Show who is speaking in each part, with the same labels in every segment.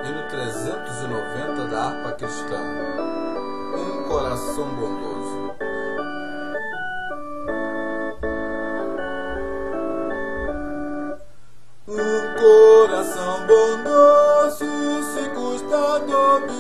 Speaker 1: hino 390 da harpa cristã. Um coração bondoso. Um coração bondoso se custa de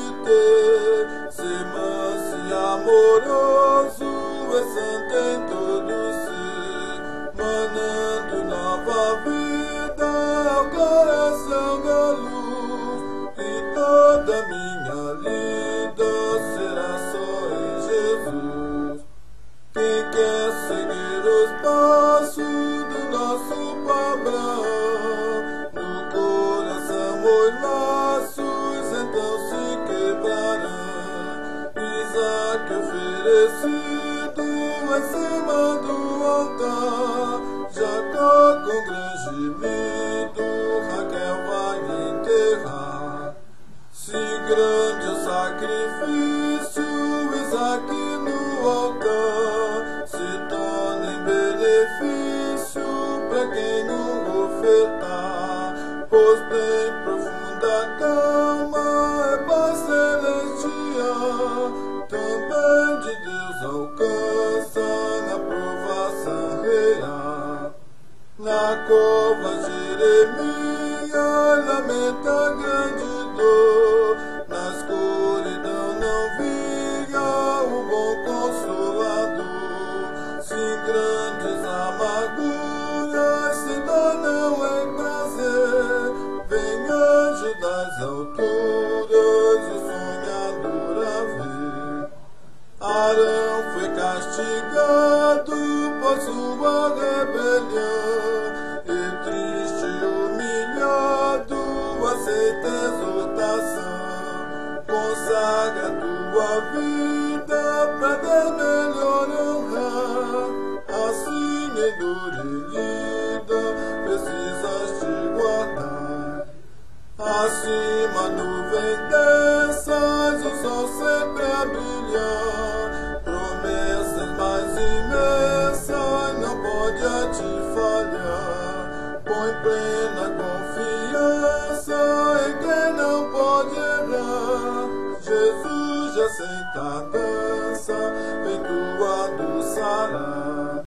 Speaker 1: obter, ser manso e amoroso, é santo em todo ser, manando nova vida ao coração da luz, e toda minha lida será só em Jesus. Quem quer seguir os passos do nosso Abraão, no coração os laços então se quebrarão. Isaac oferecido em cima do altar, Jacó com grande gemido, Raquel vai enterrar. Se grande é o sacrifício, Isaac no altar se torna em benefício para quem o ofertar, pois bem profunda calma é paz celestial, também de Deus alcança na provação real. Na cova Jeremias lamenta grande dor, na escuridão não via o bom consolador. Se grandes amarguras se tornam em prazer, vem anjo das alturas o sonhador a ver. Arão foi castigado por sua rebelião, e triste e humilhado aceita exortação. Consagra tua vida pra Deus melhor honrar, assim em dor e lida precisas te guardar. Acima nuvem dessas o sol sempre a brilhar, promessas mais imensas não pode a ti falhar. Põe plena confiança em quem não pode errar, Jesus já senta a dança